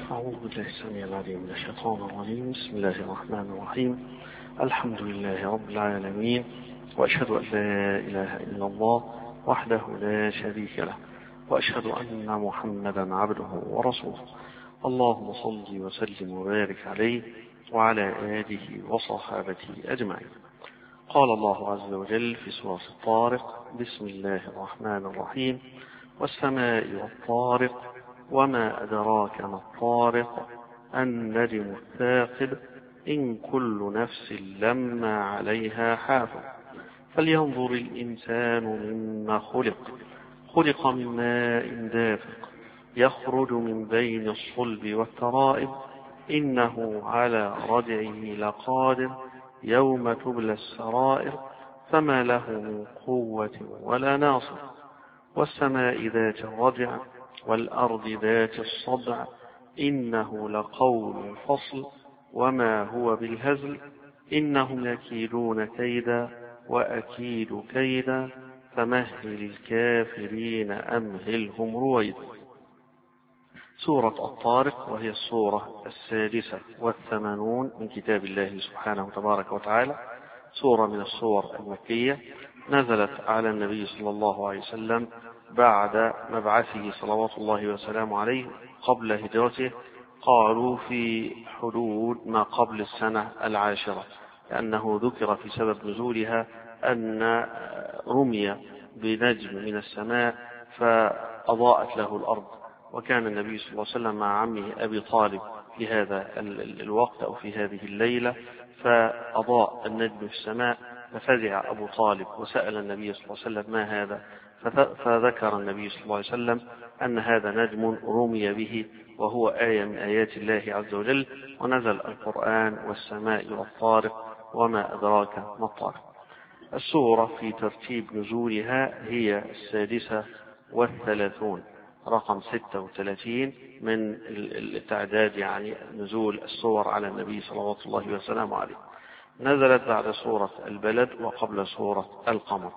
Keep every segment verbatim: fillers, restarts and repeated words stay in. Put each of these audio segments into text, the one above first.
أعوذ بالله السميع العليم من الشيطان الرجيم. بسم الله الرحمن الرحيم. الحمد لله رب العالمين، وأشهد أن لا إله إلا الله وحده لا شريك له، وأشهد أن محمدا عبده ورسوله. اللهم صل وسلم وبارك عليه وعلى آله وصحابته أجمعين. قال الله عز وجل في سورة الطارق: بسم الله الرحمن الرحيم: والسماء والطارق وما أدراك ما الطارق النجم الثاقب إن كل نفس لما عليها حافظ فلينظر الإنسان مما خلق خلق من ماء دافق يخرج من بين الصلب والترائب إنه على رجعه لقادر يوم تبلى السرائر فما له من قوة ولا ناصر والسماء ذات الرجع والأرض ذات الصدع إنه لقول فصل وما هو بالهزل إنهم يكيدون كيدا وأكيد كيدا فمهل الكافرين أمهلهم رويدا. سورة الطارق، وهي السورة السادسة والثمانون من كتاب الله سبحانه تبارك وتعالى، سورة من السور المكية، نزلت على النبي صلى الله عليه وسلم بعد مبعثه صلوات الله وسلامه عليه قبل هجرته، قالوا في حدود ما قبل السنة العاشرة، لأنه ذكر في سبب نزولها أن رمي بنجم من السماء فأضاءت له الأرض، وكان النبي صلى الله عليه وسلم مع عمه أبي طالب في هذا الوقت أو في هذه الليلة، فأضاء النجم في السماء ففزع أبو طالب وسأل النبي صلى الله عليه وسلم: ما هذا؟ فذكر النبي صلى الله عليه وسلم أن هذا نجم رمي به وهو آية من آيات الله عز وجل، ونزل القرآن: والسماء والطارق وما أدراك ما الطارق. السورة في ترتيب نزولها هي السادسة والثلاثون، رقم ستة وثلاثين من التعداد، يعني نزول السور على النبي صلوات الله وسلامه عليه. نزلت بعد سورة البلد وقبل سورة القمر.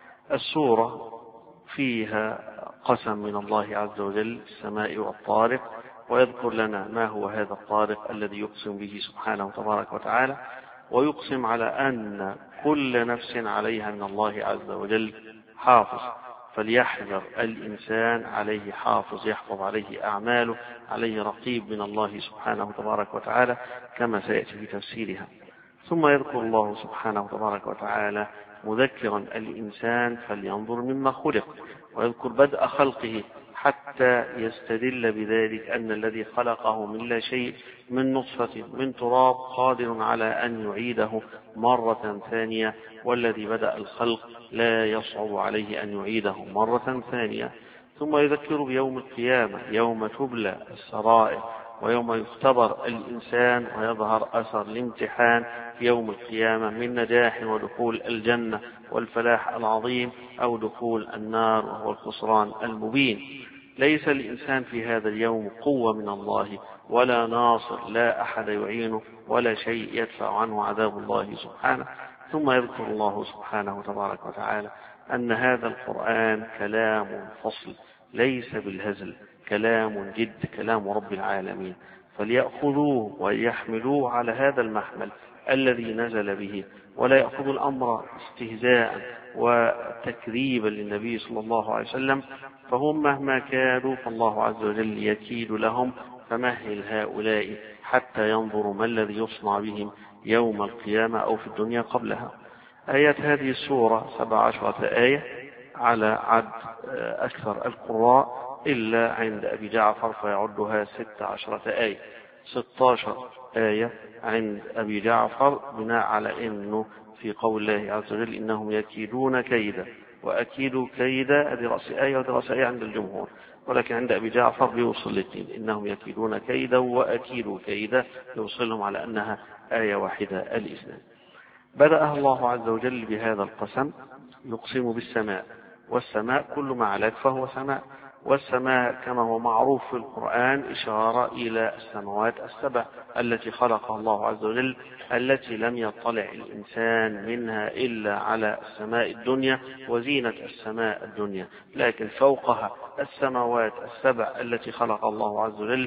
السورة فيها قسم من الله عز وجل: السماء والطارق، ويذكر لنا ما هو هذا الطارق الذي يقسم به سبحانه تبارك وتعالى، ويقسم على أن كل نفس عليها من الله عز وجل حافظ، فليحذر الإنسان، عليه حافظ يحفظ عليه أعماله، عليه رقيب من الله سبحانه تبارك وتعالى كما سيأتي في تفسيرها. ثم يذكر الله سبحانه تبارك وتعالى مذكرا الإنسان: فلينظر مما خلق، ويذكر بدء خلقه حتى يستدل بذلك أن الذي خلقه من لا شيء، من نطفة من تراب، قادر على أن يعيده مرة ثانية، والذي بدأ الخلق لا يصعب عليه أن يعيده مرة ثانية. ثم يذكر بيوم القيامة، يوم تبلى السرائر، ويوم يختبر الإنسان ويظهر أثر الامتحان في يوم القيامة من نجاح ودخول الجنة والفلاح العظيم، أو دخول النار وهو الخسران المبين. ليس الإنسان في هذا اليوم قوة من الله ولا ناصر، لا أحد يعينه ولا شيء يدفع عنه عذاب الله سبحانه. ثم يذكر الله سبحانه تبارك وتعالى أن هذا القرآن كلام فصل ليس بالهزل، كلام جد، كلام رب العالمين، فليأخذوه ويحملوه على هذا المحمل الذي نزل به، ولا يأخذوا الأمر استهزاء وتكذيبا للنبي صلى الله عليه وسلم، فهم مهما كادوا فالله عز وجل يكيد لهم، فمهل هؤلاء حتى ينظروا ما الذي يصنع بهم يوم القيامة أو في الدنيا قبلها. آيات هذه السورة سبع عشرة آية على عد أكثر القراء، إلا عند أبي جعفر فيعدها ست عشرة آية، ستة عشر آية عند أبي جعفر، بناء على أنه في قول الله عز وجل: إنهم يكيدون كيدا وأكيد كيدا، هذه رأس آية وهذه رأس آية عند الجمهور، ولكن عند أبي جعفر بيوصل الاثنين: إنهم يكيدون كيدا وأكيد كيدا، يوصلهم على أنها آية واحدة الاثنين. بدأ الله عز وجل بهذا القسم، يقسم بالسماء، والسماء كل ما علت فهو سماء، والسماء كما هو معروف في القرآن إشارة إلى السماوات السبع التي خلقها الله عز وجل، التي لم يطلع الإنسان منها إلا على السماء الدنيا وزينة السماء الدنيا، لكن فوقها السماوات السبع التي خلق الله عز وجل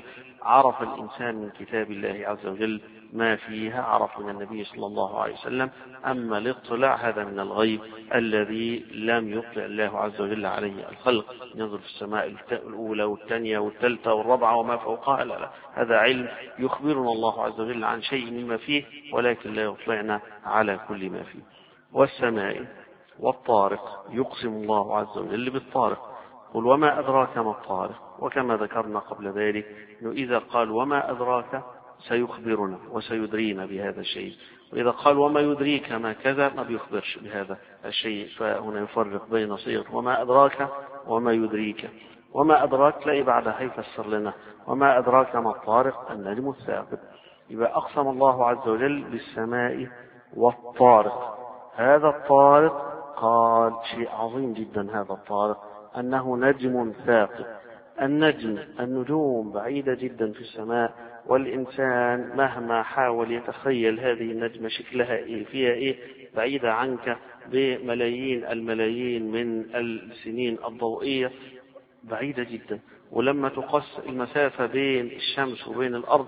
عرف الإنسان من كتاب الله عز وجل ما فيها، عرف من النبي صلى الله عليه وسلم. أما الاطلاع هذا من الغيب الذي لم يطلع الله عز وجل عليه الخلق، ينظر في السماء الأولى والثانية والثالثة والرابعة وما فوقها، لا لا، هذا علم يخبرنا الله عز وجل عن شيء مما فيه، ولكن لا يطلعنا على كل ما فيه. والسماء والطارق، يقسم الله عز وجل بالطارق. قل وما أدراك ما الطارق. وكما ذكرنا قبل ذلك إنه إذا قال وما أدراك سيخبرنا وسيدرينا بهذا الشيء، وإذا قال وما يدريك ما كذا ما بيخبرش بهذا الشيء. فهنا يفرق بين صيغ وما أدراك وما يدريك. وما أدراك تلاقي بعدها يفسر لنا وما أدراك ما الطارق، النجم الثاقب. يبقى أقسم الله عز وجل بالسماء والطارق. هذا الطارق قال شيء عظيم جدا، هذا الطارق أنه نجم ثاقب. النجم، النجوم بعيدة جدا في السماء، والإنسان مهما حاول يتخيل هذه النجمة شكلها إيه فيها إيه، بعيدة عنك بملايين الملايين من السنين الضوئية، بعيدة جدا. ولما تقص المسافة بين الشمس وبين الأرض،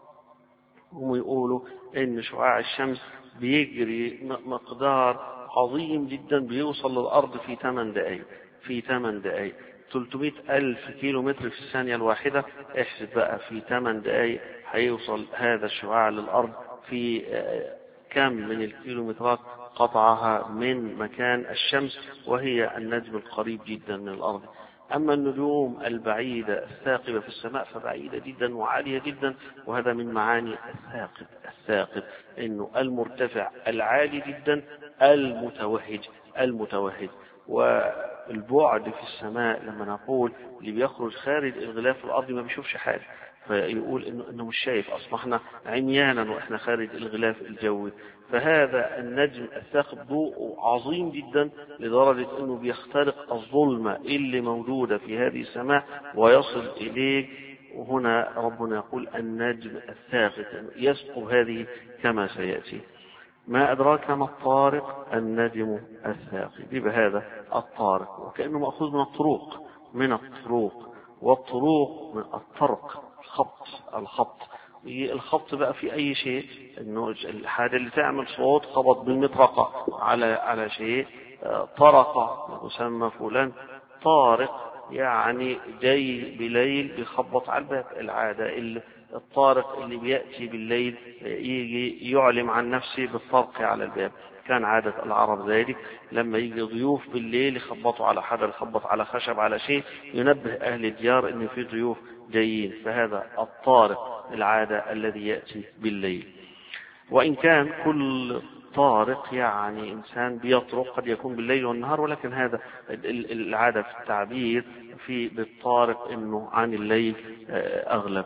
هم يقولوا إن شعاع الشمس بيجري مقدار عظيم جدا، بيوصل للأرض في ثمان دقائق في ثمان دقائق ثلاثمائة ألف كيلو متر في الثانية الواحدة. احسب بقى في ثمان دقائق هيوصل هذا الشعاع للأرض في كم من الكيلومترات قطعها من مكان الشمس، وهي النجم القريب جدا من الأرض. أما النجوم البعيدة الثاقبة في السماء فبعيدة جدا وعالية جدا، وهذا من معاني الثاقب. الثاقب إنه المرتفع العالي جدا، المتوهج المتوهج. والبعد في السماء لما نقول اللي بيخرج خارج الغلاف الأرضي ما بيشوفش حاجة، فيقول إنه, إنه مش شايف، أصبحنا عميانا وإحنا خارج الغلاف الجوي. فهذا النجم الثاقب ضوء عظيم جدا لدرجة أنه بيخترق الظلمة اللي موجودة في هذه السماء ويصل إليه. وهنا ربنا يقول النجم الثاقب يسقط هذه كما سيأتي. ما أدراك ما الطارق، النجم الثاقب. بهذا الطارق وكأنه مأخوذ من الطروق من الطروق والطروق من الطرق، الخط الخط الخط بقى في أي شيء، إنه الحاجة اللي تعمل صوت خبط بالمطرقة على على شيء، طرقة يسمى فلان طارق، يعني جاي بليل بيخبط على الباب. العادة الطارق اللي بيأتي بالليل يجي يعلم عن نفسه بالطرق على الباب. كان عادة العرب ذلك، لما يجي ضيوف بالليل يخبطوا على حجر، يخبط على خشب على شيء، ينبه أهل الديار إن في ضيوف جايين. فهذا الطارق العادة الذي يأتي بالليل. وإن كان كل طارق يعني إنسان بيطرق قد يكون بالليل والنهار، ولكن هذا العادة في التعبير في بالطارق إنه عن الليل أغلب.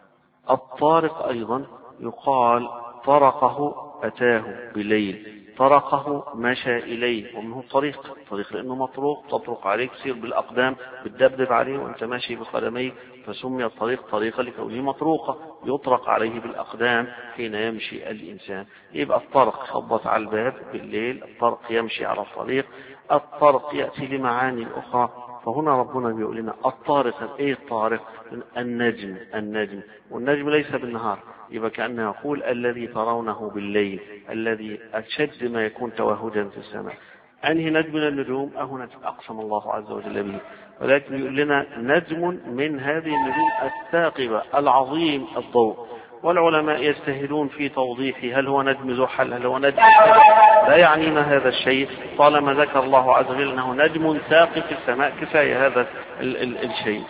الطارق أيضا يقال طرقه أتاه بليل، طرقه مشى إليه، ومنه طريق طريق لأنه مطروق، تطرق عليك تصير بالأقدام بتدبدب عليه وأنت ماشي بقدميك، فسمي الطريق طريقة لكونه مطروقة يطرق عليه بالأقدام حين يمشي الإنسان. يبقى الطرق خبط على الباب بالليل، الطرق يمشي على الطريق، الطرق يأتي لمعاني أخرى. فهنا ربنا بيقول لنا الطارق. ايه الطارق؟ النجم النجم والنجم ليس بالنهار، يبقى كأنه يقول الذي ترونه بالليل، الذي أشد ما يكون توهجا في السماء. أنهي نجم من النجوم؟ أهو نجم أقسم الله عز وجل به، ولكن يقول لنا نجم من هذه النجوم الثاقبة العظيم الضوء. والعلماء يجتهدون في توضيح هل هو نجم زحل، هل هو نجم، لا يعنينا هذا الشيء طالما ذكر الله عز وجل أنه نجم ثاقب في السماء، كفاية هذا ال ال الشيء.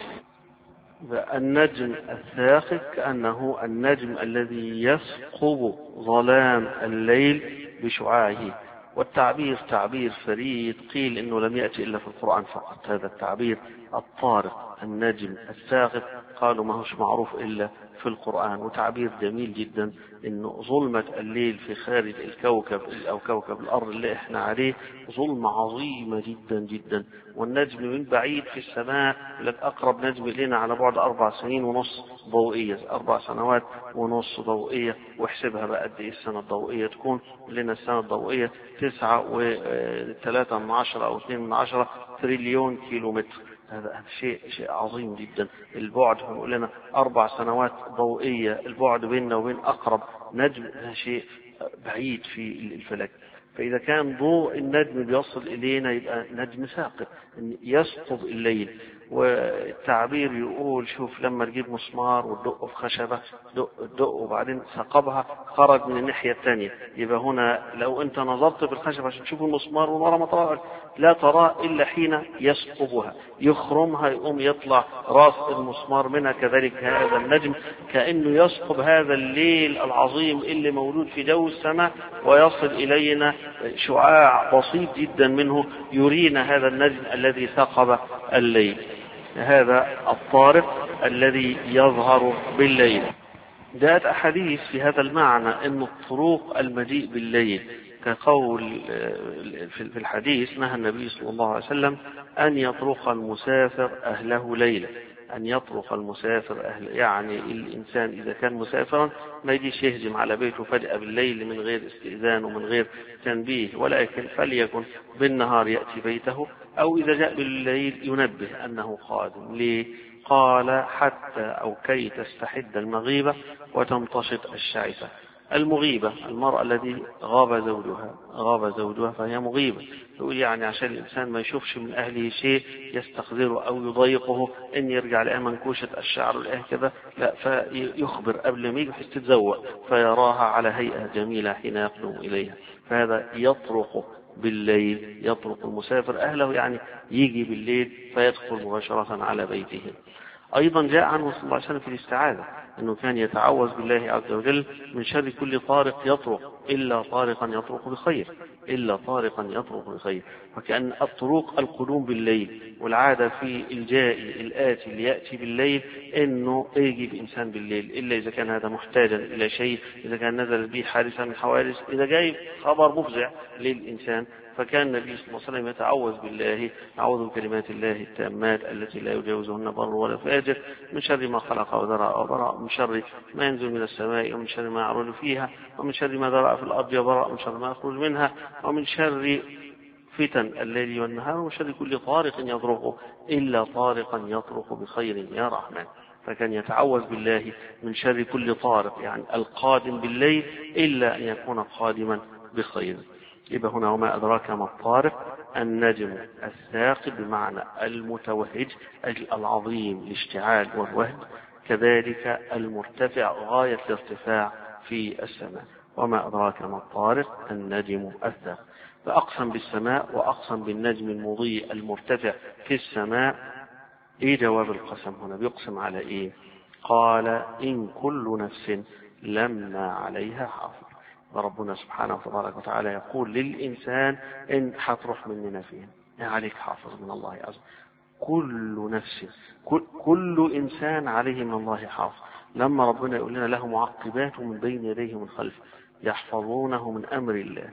النجم الثاقب كأنه النجم الذي يثقب ظلام الليل بشعاعه. والتعبير تعبير فريد، قيل إنه لم يأتي إلا في القرآن فقط هذا التعبير الطارق النجم الثاقب، قالوا ما هوش معروف إلا في القرآن. وتعبير جميل جدا إنه ظلمة الليل في خارج الكوكب أو كوكب الأرض اللي إحنا عليه ظلمة عظيمة جدا جدا، والنجم من بعيد في السماء لك أقرب نجم لنا على بعد أربع سنين ونص ضوئية، أربع سنوات ونص ضوئية. واحسبها بقى قد إيه السنة الضوئية تكون لنا. السنة الضوئية تسعة وثلاثة من عشرة أو اثنين من عشرة تريليون كيلو متر. هذا شيء شيء عظيم جدا. البعد هنقول لنا أربع سنوات ضوئية، البعد بيننا وبين أقرب نجم هذا شيء بعيد في الفلك. فإذا كان ضوء النجم بيصل إلينا يبقى نجم ثاقب يثقب الليل. والتعبير يقول شوف لما تجيب مسمار وتدقه في خشبة، دق دق وبعدين ثقبها خرج من الناحية الثانية، يبقى هنا لو أنت نظرت بالخشبة عشان تشوف المسمار ونرى ما ترى لا ترى إلا حين يثقبها يخرمها يقوم يطلع راس المسمار منها. كذلك هذا النجم كأنه يثقب هذا الليل العظيم اللي موجود في جو السماء، ويصل إلينا شعاع بسيط جدا منه يرينا هذا النجم الذي ثقب الليل. هذا الطارق الذي يظهر بالليل. جاءت أحاديث في هذا المعنى أن الطروق المجيء بالليل، كقول في الحديث نهى النبي صلى الله عليه وسلم أن يطرق المسافر أهله ليلا، أن يطرق المسافر أهله، يعني الإنسان إذا كان مسافرا ما يجيش يهجم على بيته فجأة بالليل من غير استئذان ومن غير تنبيه، ولكن فليكن بالنهار يأتي بيته، أو إذا جاء بالليل ينبه أنه قادم. ليه؟ قال حتى أو كي تستحد المغيبة وتمتشط الشعثة. المغيبة المرأة التي غاب زوجها غاب زوجها فهي مغيبة. يقول يعني عشان الإنسان ما يشوفش من أهله شيء يستخذره أو يضايقه إن يرجع لها منكوشة الشعر الآه كذا، لا، فيخبر قبل ما يجي بحيث تتزوق فيراها على هيئة جميلة حين يقدم إليها. فهذا يطرق بالليل، يطرق المسافر أهله يعني يجي بالليل فيدخل مباشرة على بيته. أيضا جاء عنه صلى الله عليه وسلم في الاستعاذة أنه كان يتعوذ بالله عز وجل من شر كل طارق يطرق إلا طارقا يطرق بخير، إلا طارقا يطرق بخير. وكأن الطرق القدوم بالليل، والعادة في الجائي الآتي اللي يأتي بالليل أنه يجي بإنسان بالليل إلا إذا كان هذا محتاجا إلى شيء، إذا كان نزل به حادثة من حوادث، إذا جاي خبر مفزع للإنسان. فكان النبي صلى الله عليه وسلم يتعوذ بالله: أعوذ بكلمات الله التامات التي لا يجاوزهن بر ولا فاجر، من شر ما خلق وذرأ وبرأ، من شر ما ينزل من السماء، ومن شر ما يعرج فيها، ومن شر ما ذرأ في الأرض وبرأ، من شر ما يخرج منها، ومن شر فتن الليل والنهار، ومن شر كل طارق يطرق إلا طارقا يطرق بخير يا رحمن. فكان يتعوذ بالله من شر كل طارق، يعني القادم بالليل، إلا أن يكون قادما بخير. يبقى هنا وما أدراك ما الطارق، النجم الثاقب بمعنى المتوهج العظيم الاشتعال والوهج، كذلك المرتفع غاية الارتفاع في السماء. وما أدراك ما الطارق، النجم الثاقب. فأقسم بالسماء وأقسم بالنجم المضيء المرتفع في السماء. إيه جواب القسم هنا؟ بيقسم على إيه؟ قال إن كل نفس لما عليها حافظ. وربنا سبحانه وتبارك وتعالى يقول للإنسان إن حتروح مننا فين؟ عليك حافظ من الله عز وجل. كل نفس، كل, كل إنسان عليه من الله حافظ. لما ربنا يقول لنا له معقبات من بين يديه من خلفه يحفظونه من أمر الله،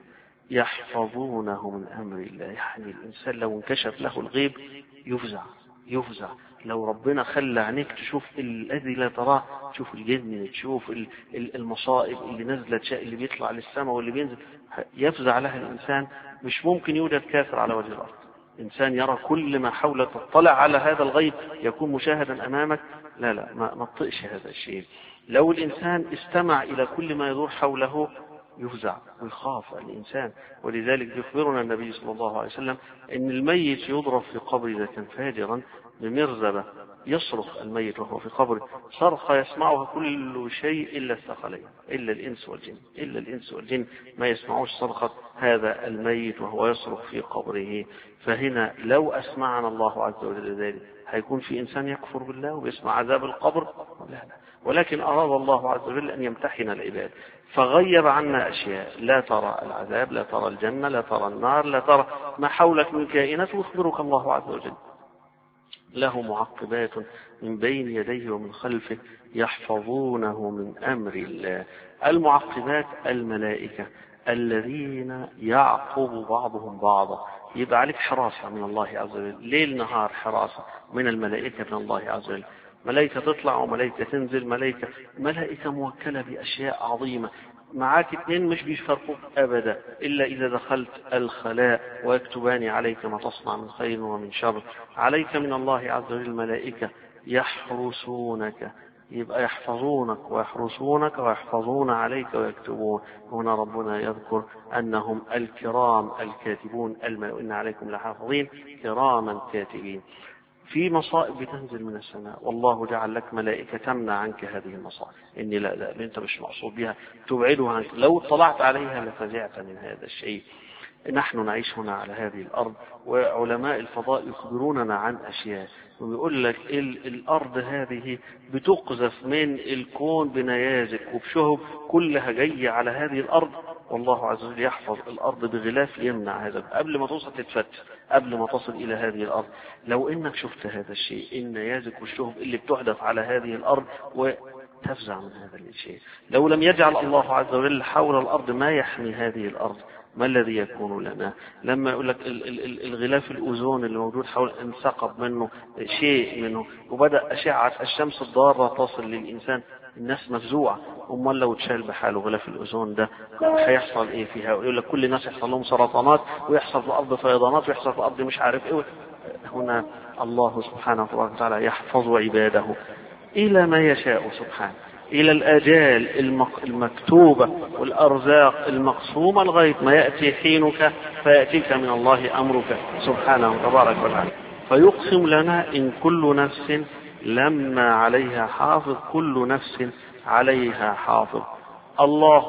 يحفظونه من أمر الله، يعني الإنسان لو انكشف له الغيب يفزع يفزع. لو ربنا خلى عينيك تشوف الذي لا تراه، تشوف الجن، تشوف المصائب اللي نزلت، اللي بيطلع للسماء واللي بينزل، يفزع لها الإنسان. مش ممكن يوجد كافر على وجه الأرض. إنسان يرى كل ما حوله، تطلع على هذا الغيب يكون مشاهدا أمامك، لا لا ما نطقش هذا الشيء. لو الإنسان استمع إلى كل ما يدور حوله يفزع ويخاف الإنسان. ولذلك يخبرنا النبي صلى الله عليه وسلم أن الميت يضرب في قبر إذا كان فاجرا بمرزبة، يصرخ الميت وهو في قبره صرخة يسمعها كل شيء إلا الثقلين، إلا الإنس والجن، إلا الإنس والجن ما يسمعوش صرخة هذا الميت وهو يصرخ في قبره. فهنا لو أسمعنا الله عز وجل ذلك هيكون في إنسان يكفر بالله ويسمع عذاب القبر؟ لا لا. ولكن أراد الله عز وجل أن يمتحن العباد، فغيب عنا أشياء: لا ترى العذاب، لا ترى الجنة، لا ترى النار، لا ترى ما حولك من كائنات، ويخبرك الله عز وجل له معقبات من بين يديه ومن خلفه يحفظونه من أمر الله. المعقبات الملائكة الذين يعقب بعضهم بعضا. يبقى عليك حراسة من الله عز وجل، ليل نهار حراسة من الملائكة من الله عز وجل. ملائكة تطلع وملائكة تنزل، ملائكة ملائكة موكلة بأشياء عظيمة. معاك اتنين مش بيفرقوك أبدا إلا إذا دخلت الخلاء، ويكتبان عليك ما تصنع من خير ومن شر. عليك من الله عز وجل الملائكة يحرسونك، يبقى يحفظونك ويحرسونك ويحفظون عليك ويكتبون. هنا ربنا يذكر أنهم الكرام الكاتبون، إن عليكم لحافظين كراما كاتبين. في مصائب بتنزل من السماء، والله جعل لك ملائكة تمنع عنك هذه المصائب. إني لا لا أنت مش مقصود بها، تبعدها عنك. لو اطلعت عليها لفزعت من هذا الشيء. نحن نعيش هنا على هذه الأرض، وعلماء الفضاء يخبروننا عن أشياء، ويقول لك الأرض هذه بتقذف من الكون بنيازك وبشهب كلها جاية على هذه الأرض، والله عز وجل يحفظ الأرض بغلاف يمنع هذا قبل ما توصل تتفتح، قبل ما تصل إلى هذه الأرض. لو إنك شفت هذا الشيء، النيازك والشهب اللي بتحدث على هذه الأرض، وتفزع من هذا الشيء. لو لم يجعل الله عز وجل حول الأرض ما يحمي هذه الأرض، ما الذي يكون لنا؟ لما يقول لك الغلاف الأوزون اللي موجود حول انثقب منه شيء منه، وبدأ أشعة الشمس الضارة تصل للإنسان، الناس مفزوعة. أمال لو تشال بحاله غلاف الأوزون ده هيحصل إيه فيها؟ يقول لك كل الناس يحصل لهم سرطانات، ويحصل في الأرض فيضانات، ويحصل في الأرض مش عارف إيه. هنا الله سبحانه وتعالى يحفظ عباده إلى ما يشاء سبحانه، إلى الآجال المكتوبة والأرزاق المقسومة لغاية ما يأتي حينك فيأتيك من الله أمرك سبحانه تبارك وتعالى. فيقسم لنا إن كل نفس لما عليها حافظ، كل نفس عليها حافظ. الله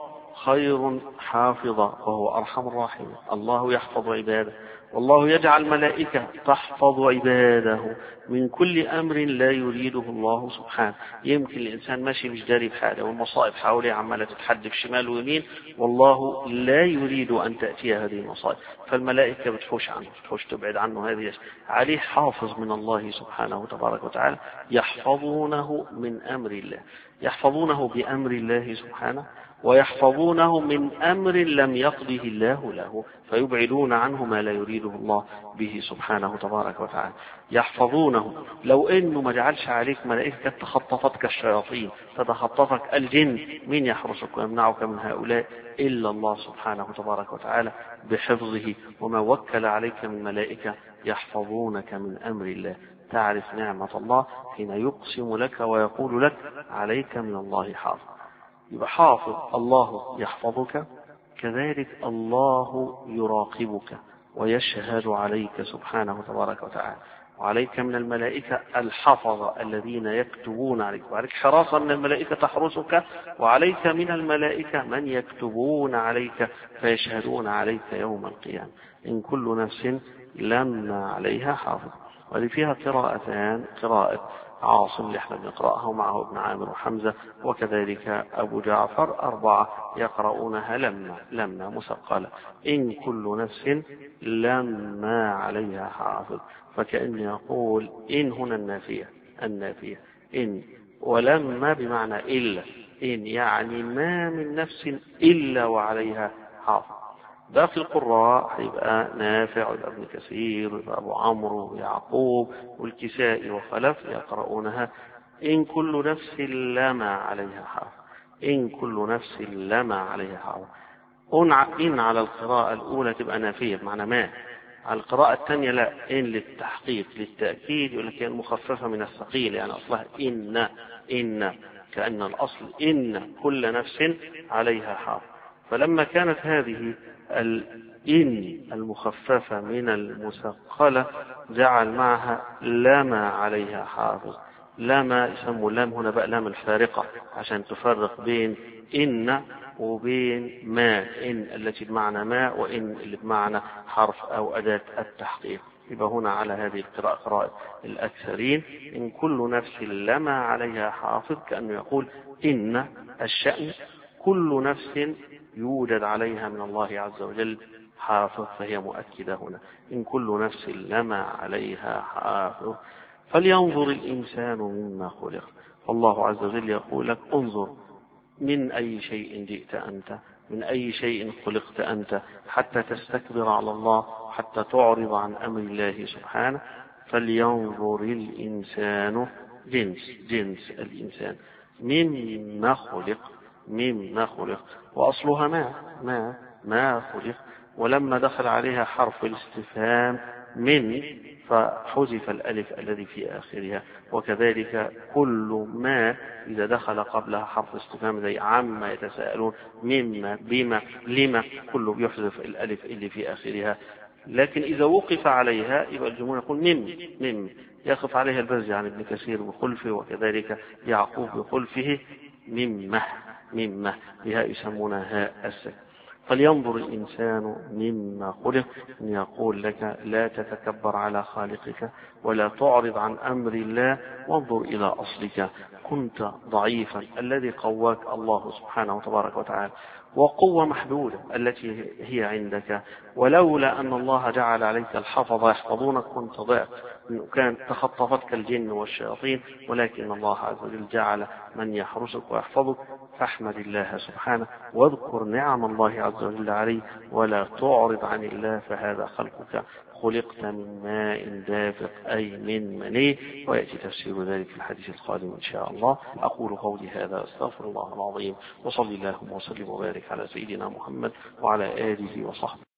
خير حافظا وهو أرحم الراحمين. الله يحفظ عباده، والله يجعل ملائكة تحفظ عباده من كل أمر لا يريده الله سبحانه. يمكن الإنسان ماشي مش داري بحاله، والمصائب حواليه عمالة تتحدف شمال ويمين، والله لا يريد أن تأتي هذه المصائب، فالملائكة بتحوش عنه، بتحوش تبعد عنه. هذه عليه حافظ من الله سبحانه تبارك وتعالى، يحفظونه من أمر الله، يحفظونه بأمر الله سبحانه، ويحفظونه من أمر لم يقضه الله له، فيبعدون عنه ما لا يريده الله به سبحانه تبارك وتعالى. يحفظونه. لو إنه ما جعلش عليك ملائكة تخطفتك الشياطين، تتخطفك الجن، من يحرسك ويمنعك من هؤلاء إلا الله سبحانه تبارك وتعالى بحفظه. وما وكل عليك من ملائكة يحفظونك من أمر الله. تعرف نعمة الله حين يقسم لك ويقول لك عليك من الله حافظ. يبقى حافظ الله يحفظك، كذلك الله يراقبك ويشهد عليك سبحانه تبارك وتعالى. وعليك من الملائكة الحفظة الذين يكتبون عليك، وعليك حراسة من الملائكة تحرسك، وعليك من الملائكة من يكتبون عليك فيشهدون عليك يوم القيامة. إن كل نفس لما عليها حافظ. ولي فيها قراءتان، قراءة عاصم اللي احنا بنقرأها ومعه ابن عامر وحمزة، وكذلك أبو جعفر، أربعة يقرؤونها لما لما مثقلة. إن كل نفس لما عليها حافظ. فكأن يقول إن هنا النافية، النافية إن، ولما بمعنى إلا. إن يعني ما من نفس إلا وعليها حافظ. باقي القراء هيبقى نافع ويبقى ابن كثير ويبقى أبو عمرو ويعقوب والكسائي وخلف يقرؤونها إن كل نفس لما عليها حافظ. إن كل نفس لما عليها حافظ. إن على القراءة الأولى تبقى نافية بمعنى ما، على القراءة الثانية لا، إن للتحقيق للتأكيد، ولكن مخففة من الثقيل، يعني أصلها إن إن كأن الأصل إن كل نفس عليها حافظ. فلما كانت هذه الإن المخففة من المثقلة جعل معها لما عليها حافظ. لما يسموا اللام هنا بقى لام الفارقة عشان تفرق بين إن وبين ما. إن التي بمعنى ما، وإن اللي بمعنى حرف أو أداة التحقيق. يبقى هنا على هذه القراءة قراءة الأكثرين إن كل نفس لما عليها حافظ، كأنه يقول إن الشأن كل نفس يوجد عليها من الله عز وجل حافظ، فهي مؤكدة هنا إن كل نفس لما عليها حافظ. فلينظر الإنسان مما خلق. والله عز وجل يقول لك انظر من أي شيء جئت أنت، من أي شيء خلقت أنت، حتى تستكبر على الله، حتى تعرض عن أمر الله سبحانه. فلينظر الإنسان، جنس جنس الإنسان، مما خلق. مما خلق، وأصلها ما ما ما خلق، ولما دخل عليها حرف الاستفهام من فحذف الألف الذي في آخرها. وكذلك كل ما إذا دخل قبلها حرف استفهام زي عما يتساءلون، مما، بما، لما، كله يحذف الألف اللي في آخرها. لكن إذا وقف عليها يبقى الجمهور يقول مم مم يقف عليها البزي عن ابن كثير بخلفه، وكذلك يعقوب بخلفه ممه ممه بها يسمونها هاء السكن. فلينظر الإنسان مما خلق، أن يقول لك لا تتكبر على خالقك ولا تعرض عن أمر الله، وانظر إلى أصلك. كنت ضعيفا، الذي قواك الله سبحانه وتبارك وتعالى، وقوة محدودة التي هي عندك، ولولا أن الله جعل عليك الحفظ يحفظونك كنت ضعت، كانت تخطفتك الجن والشياطين، ولكن الله عز وجل جعل من يحرسك ويحفظك. فاحمد الله سبحانه واذكر نعم الله عز وجل عليه، ولا تعرض عن الله، فهذا خلقك. خلقت من ماء دافق أي من مني، ويأتي تفسير ذلك في الحديث القادم إن شاء الله. أقول قولي هذا أستغفر الله العظيم، وصلي اللهم وسلم وبارك على سيدنا محمد وعلى آله وصحبه.